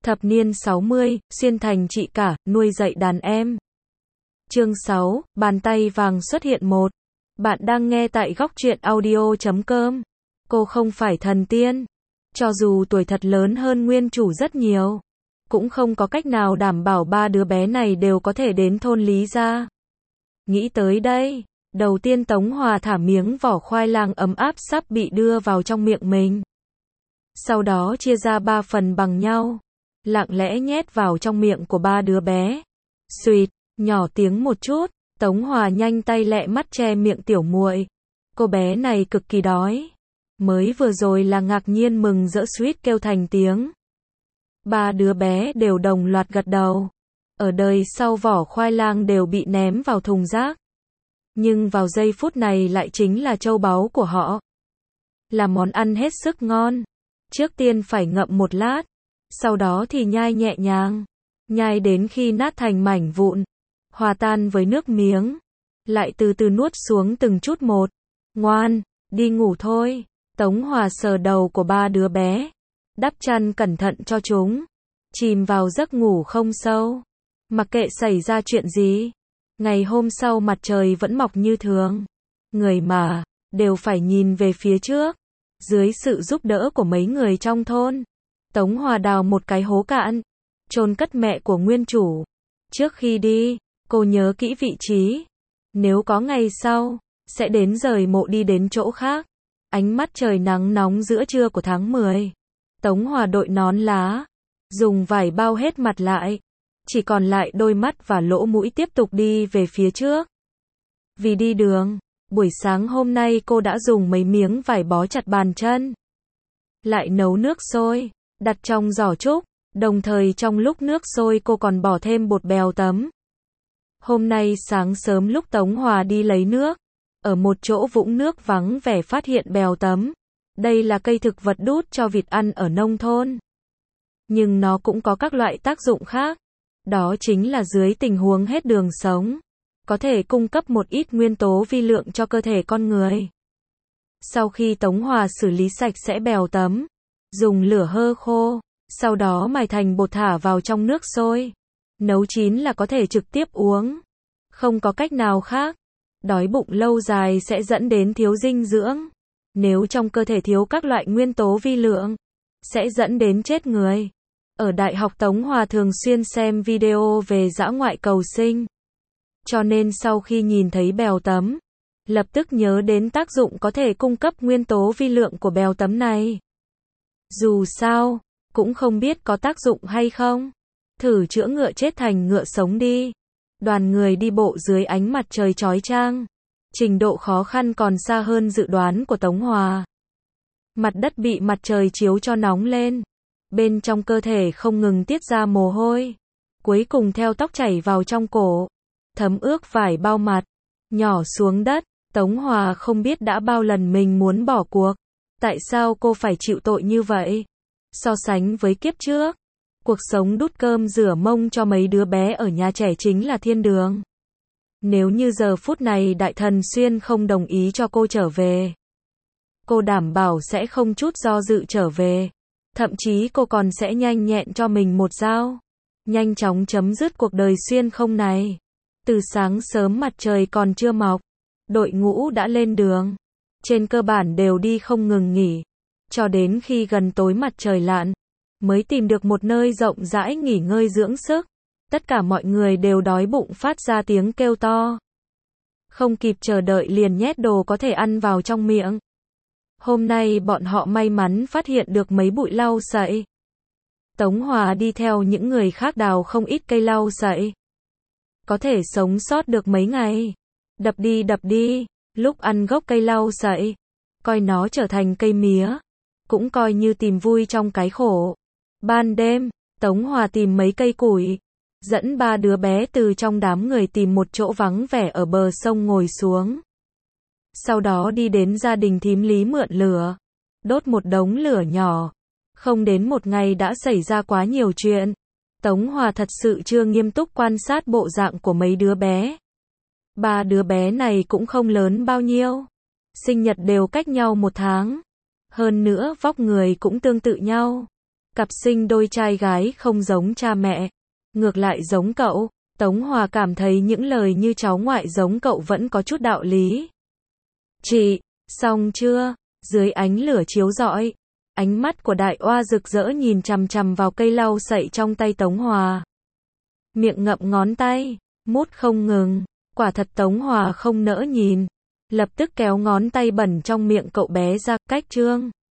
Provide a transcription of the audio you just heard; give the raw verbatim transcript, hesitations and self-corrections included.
Thập niên sáu mươi, xuyên thành chị cả, nuôi dạy đàn em. Chương sáu, bàn tay vàng xuất hiện một. Bạn đang nghe tại góc truyện audio chấm com. Cô không phải thần tiên. Cho dù tuổi thật lớn hơn nguyên chủ rất nhiều, cũng không có cách nào đảm bảo ba đứa bé này đều có thể đến thôn Lý gia. Nghĩ tới đây, đầu tiên Tống Hòa thả miếng vỏ khoai lang ấm áp sắp bị đưa vào trong miệng mình. Sau đó chia ra ba phần bằng nhau, lặng lẽ nhét vào trong miệng của ba đứa bé. Xuỵt, nhỏ tiếng một chút, Tống Hòa nhanh tay lẹ mắt che miệng tiểu muội. Cô bé này cực kỳ đói. Mới vừa rồi là ngạc nhiên mừng rỡ suýt kêu thành tiếng. Ba đứa bé đều đồng loạt gật đầu. Ở đời sau vỏ khoai lang đều bị ném vào thùng rác. Nhưng vào giây phút này lại chính là châu báu của họ. Là món ăn hết sức ngon. Trước tiên phải ngậm một lát, sau đó thì nhai nhẹ nhàng, nhai đến khi nát thành mảnh vụn, hòa tan với nước miếng, lại từ từ nuốt xuống từng chút một. Ngoan, đi ngủ thôi. Tống Hòa sờ đầu của ba đứa bé, đắp chăn cẩn thận cho chúng, chìm vào giấc ngủ không sâu. Mặc kệ xảy ra chuyện gì, ngày hôm sau mặt trời vẫn mọc như thường. Người mà, đều phải nhìn về phía trước. Dưới sự giúp đỡ của mấy người trong thôn, Tống Hòa đào một cái hố cạn, chôn cất mẹ của nguyên chủ. Trước khi đi, cô nhớ kỹ vị trí. Nếu có ngày sau, sẽ đến rời mộ đi đến chỗ khác. Ánh mắt trời nắng nóng giữa trưa của tháng mười. Tống Hòa đội nón lá, dùng vải bao hết mặt lại. Chỉ còn lại đôi mắt và lỗ mũi tiếp tục đi về phía trước. Vì đi đường, buổi sáng hôm nay cô đã dùng mấy miếng vải bó chặt bàn chân. Lại nấu nước sôi, đặt trong giỏ trúc, đồng thời trong lúc nước sôi cô còn bỏ thêm bột bèo tấm. Hôm nay sáng sớm lúc Tống Hòa đi lấy nước, ở một chỗ vũng nước vắng vẻ phát hiện bèo tấm. Đây là cây thực vật đút cho vịt ăn ở nông thôn. Nhưng nó cũng có các loại tác dụng khác. Đó chính là dưới tình huống hết đường sống, có thể cung cấp một ít nguyên tố vi lượng cho cơ thể con người. Sau khi Tống Hòa xử lý sạch sẽ bèo tấm, dùng lửa hơ khô, sau đó mài thành bột thả vào trong nước sôi. Nấu chín là có thể trực tiếp uống. Không có cách nào khác. Đói bụng lâu dài sẽ dẫn đến thiếu dinh dưỡng. Nếu trong cơ thể thiếu các loại nguyên tố vi lượng, sẽ dẫn đến chết người. Ở đại học Tống Hòa thường xuyên xem video về dã ngoại cầu sinh. Cho nên sau khi nhìn thấy bèo tấm, lập tức nhớ đến tác dụng có thể cung cấp nguyên tố vi lượng của bèo tấm này. Dù sao, cũng không biết có tác dụng hay không. Thử chữa ngựa chết thành ngựa sống đi. Đoàn người đi bộ dưới ánh mặt trời chói chang. Trình độ khó khăn còn xa hơn dự đoán của Tống Hòa. Mặt đất bị mặt trời chiếu cho nóng lên. Bên trong cơ thể không ngừng tiết ra mồ hôi. Cuối cùng theo tóc chảy vào trong cổ. Thấm ướt vải bao mặt. Nhỏ xuống đất. Tống Hòa không biết đã bao lần mình muốn bỏ cuộc. Tại sao cô phải chịu tội như vậy? So sánh với kiếp trước, cuộc sống đút cơm rửa mông cho mấy đứa bé ở nhà trẻ chính là thiên đường. Nếu như giờ phút này Đại Thần Xuyên không đồng ý cho cô trở về, cô đảm bảo sẽ không chút do dự trở về. Thậm chí cô còn sẽ nhanh nhẹn cho mình một dao. Nhanh chóng chấm dứt cuộc đời xuyên không này. Từ sáng sớm mặt trời còn chưa mọc, đội ngũ đã lên đường. Trên cơ bản đều đi không ngừng nghỉ. Cho đến khi gần tối mặt trời lặn, mới tìm được một nơi rộng rãi nghỉ ngơi dưỡng sức. Tất cả mọi người đều đói bụng phát ra tiếng kêu to. Không kịp chờ đợi liền nhét đồ có thể ăn vào trong miệng. Hôm nay bọn họ may mắn phát hiện được mấy bụi lau sậy. Tống Hòa đi theo những người khác đào không ít cây lau sậy. Có thể sống sót được mấy ngày. Đập đi đập đi, lúc ăn gốc cây lau sậy, coi nó trở thành cây mía. Cũng coi như tìm vui trong cái khổ. Ban đêm, Tống Hòa tìm mấy cây củi, dẫn ba đứa bé từ trong đám người tìm một chỗ vắng vẻ ở bờ sông ngồi xuống. Sau đó đi đến gia đình thím Lý mượn lửa, đốt một đống lửa nhỏ. Không đến một ngày đã xảy ra quá nhiều chuyện. Tống Hòa thật sự chưa nghiêm túc quan sát bộ dạng của mấy đứa bé. Ba đứa bé này cũng không lớn bao nhiêu. Sinh nhật đều cách nhau một tháng. Hơn nữa vóc người cũng tương tự nhau. Cặp sinh đôi trai gái không giống cha mẹ, ngược lại giống cậu. Tống Hòa cảm thấy những lời như cháu ngoại giống cậu vẫn có chút đạo lý. Chị, xong chưa? Dưới ánh lửa chiếu rọi, ánh mắt của Đại Oa rực rỡ nhìn chằm chằm vào cây lau sậy trong tay Tống Hòa. Miệng ngậm ngón tay, mút không ngừng. Quả thật Tống Hòa không nỡ nhìn, lập tức kéo ngón tay bẩn trong miệng cậu bé ra, cách Trương